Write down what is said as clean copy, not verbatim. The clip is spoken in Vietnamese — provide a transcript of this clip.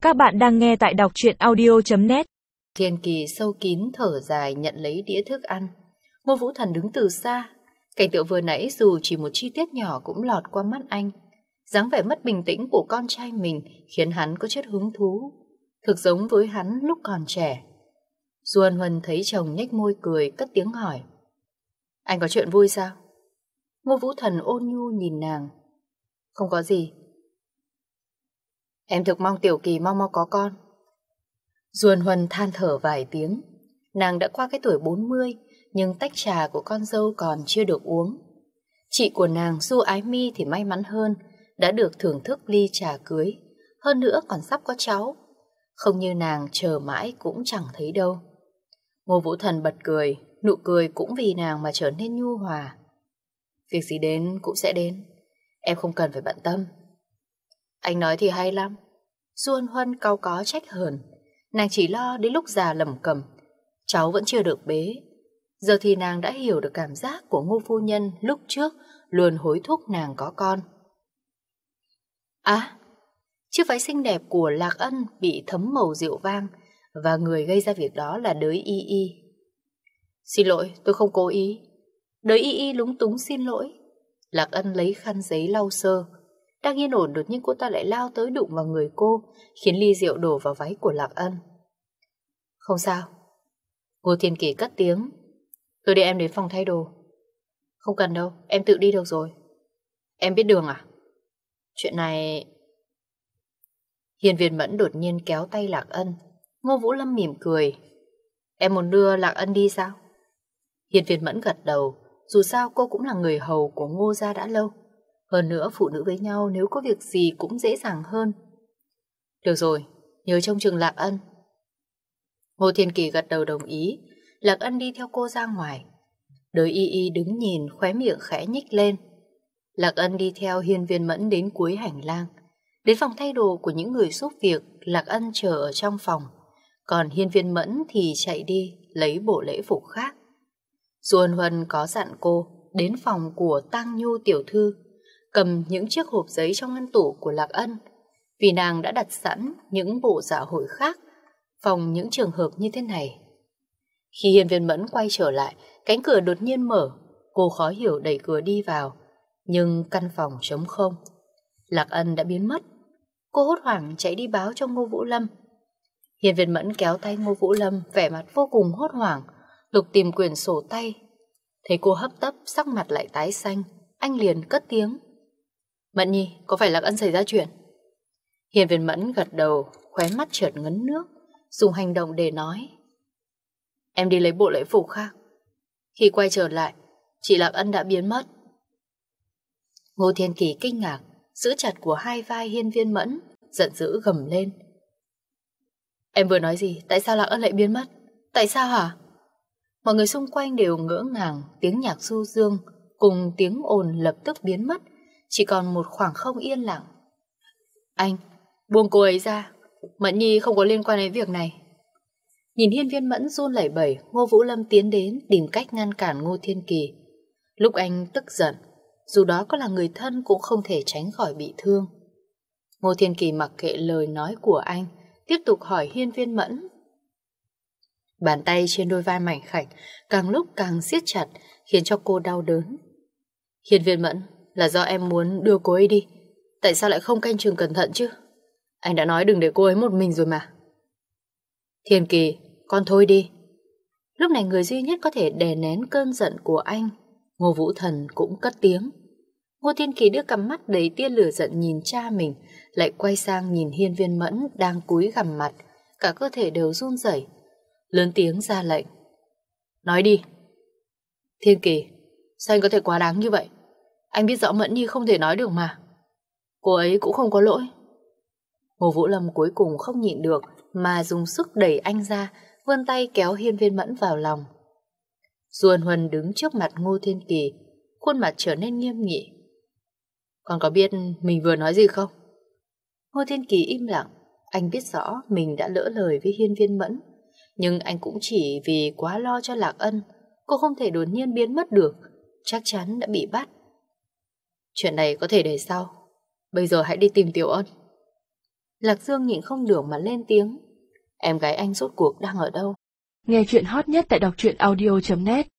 Các bạn đang nghe tại đọc truyện audio.net. Thiên Kỳ sâu kín thở dài nhận lấy đĩa thức ăn. Ngô Vũ Thần đứng từ xa. Cảnh tượng vừa nãy dù chỉ một chi tiết nhỏ cũng lọt qua mắt anh. Dáng vẻ mất bình tĩnh của con trai mình khiến hắn có chút hứng thú. Thực giống với hắn lúc còn trẻ. Duân Huân thấy chồng nhếch môi cười, cất tiếng hỏi: Anh có chuyện vui sao? Ngô Vũ Thần ôn nhu nhìn nàng: Không có gì. Em thực mong Tiểu Kỳ mau mau có con. Duân Huân than thở vài tiếng. Nàng đã qua cái tuổi 40, nhưng tách trà của con dâu còn chưa được uống. Chị của nàng Du Ái Mi thì may mắn hơn, đã được thưởng thức ly trà cưới, hơn nữa còn sắp có cháu. Không như nàng chờ mãi cũng chẳng thấy đâu. Ngô Vũ Thần bật cười, nụ cười cũng vì nàng mà trở nên nhu hòa. Việc gì đến cũng sẽ đến, em không cần phải bận tâm. Anh nói thì hay lắm. Duân Huân cau có trách hờn. Nàng chỉ lo đến lúc già lẩm cẩm, cháu vẫn chưa được bế. Giờ thì nàng đã hiểu được cảm giác của Ngô phu nhân lúc trước luôn hối thúc nàng có con. À, chiếc váy xinh đẹp của Lạc Ân bị thấm màu rượu vang, và người gây ra việc đó là Đới Y Y. Xin lỗi, tôi không cố ý. Đới Y Y lúng túng xin lỗi. Lạc Ân lấy khăn giấy lau sơ. Đang yên ổn, đột nhiên cô ta lại lao tới đụng vào người cô, khiến ly rượu đổ vào váy của Lạc Ân. Không sao. Ngô Thiên Kỳ cất tiếng: Tôi đưa em đến phòng thay đồ. Không cần đâu, em tự đi được rồi. Em biết đường à? Chuyện này... Hiên Viên Mẫn đột nhiên kéo tay Lạc Ân. Ngô Vũ Lâm mỉm cười: Em muốn đưa Lạc Ân đi sao? Hiên Viên Mẫn gật đầu. Dù sao cô cũng là người hầu của Ngô gia đã lâu. Hơn nữa phụ nữ với nhau nếu có việc gì cũng dễ dàng hơn. Được rồi, nhớ trông chừng Lạc Ân. Ngô Thiên Kỳ gật đầu đồng ý. Lạc Ân đi theo cô ra ngoài. Đới Y Y đứng nhìn, khóe miệng khẽ nhích lên. Lạc Ân đi theo Hiên Viên Mẫn đến cuối hành lang. Đến phòng thay đồ của những người giúp việc, Lạc Ân chờ ở trong phòng. Còn Hiên Viên Mẫn thì chạy đi lấy bộ lễ phục khác. Duân Huân có dặn cô đến phòng của Tang Nhu tiểu thư, cầm những chiếc hộp giấy trong ngăn tủ của Lạc Ân, vì nàng đã đặt sẵn những bộ dạ hội khác phòng những trường hợp như thế này. Khi Hiên Viên Mẫn quay trở lại, cánh cửa đột nhiên mở. Cô khó hiểu đẩy cửa đi vào, nhưng căn phòng trống không. Lạc Ân đã biến mất. Cô hốt hoảng chạy đi báo cho Ngô Vũ Lâm. Hiên Viên Mẫn kéo tay Ngô Vũ Lâm, vẻ mặt vô cùng hốt hoảng, lục tìm quyển sổ tay. Thấy cô hấp tấp, sắc mặt lại tái xanh, anh liền cất tiếng: Mẫn Nhi, có phải Lạc Ân xảy ra chuyện? Hiên Viên Mẫn gật đầu, khóe mắt chợt ngấn nước, dùng hành động để nói: Em đi lấy bộ lễ phục khác. Khi quay trở lại, chị Lạc Ân đã biến mất. Ngô Thiên Kỳ kinh ngạc, giữ chặt của hai vai Hiên Viên Mẫn, giận dữ gầm lên: Em vừa nói gì? Tại sao Lạc Ân lại biến mất? Tại sao hả? Mọi người xung quanh đều ngỡ ngàng. Tiếng nhạc du dương cùng tiếng ồn lập tức biến mất, chỉ còn một khoảng không yên lặng. Anh, buông cô ấy ra. Mẫn Nhi không có liên quan đến việc này. Nhìn Hiên Viên Mẫn run lẩy bẩy, Ngô Vũ Lâm tiến đến tìm cách ngăn cản Ngô Thiên Kỳ. Lúc anh tức giận, dù đó có là người thân cũng không thể tránh khỏi bị thương. Ngô Thiên Kỳ mặc kệ lời nói của anh, tiếp tục hỏi Hiên Viên Mẫn. Bàn tay trên đôi vai mảnh khảnh càng lúc càng siết chặt, khiến cho cô đau đớn. Hiên Viên Mẫn, là do em muốn đưa cô ấy đi. Tại sao lại không canh chừng cẩn thận chứ? Anh đã nói đừng để cô ấy một mình rồi mà. Thiên Kỳ, con thôi đi. Lúc này người duy nhất có thể đè nén cơn giận của anh, Ngô Vũ Thần, cũng cất tiếng. Ngô Thiên Kỳ đưa cặp mắt đầy tia lửa giận nhìn cha mình, lại quay sang nhìn Hiên Viên Mẫn đang cúi gằm mặt, cả cơ thể đều run rẩy, lớn tiếng ra lệnh: Nói đi. Thiên Kỳ, sao anh có thể quá đáng như vậy? Anh biết rõ Mẫn Nhi không thể nói được mà. Cô ấy cũng không có lỗi. Ngô Vũ Lâm cuối cùng không nhịn được mà dùng sức đẩy anh ra, vươn tay kéo Hiên Viên Mẫn vào lòng. Duân Huân đứng trước mặt Ngô Thiên Kỳ, khuôn mặt trở nên nghiêm nghị. Con có biết mình vừa nói gì không? Ngô Thiên Kỳ im lặng. Anh biết rõ mình đã lỡ lời với Hiên Viên Mẫn, nhưng anh cũng chỉ vì quá lo cho Lạc Ân. Cô không thể đột nhiên biến mất được, chắc chắn đã bị bắt. Chuyện này có thể để sau. Bây giờ hãy đi tìm Tiểu Ân. Lạc Dương nhịn không được mà lên tiếng. Em gái anh rốt cuộc đang ở đâu? Nghe chuyện hot nhất tại đọc truyện audio.net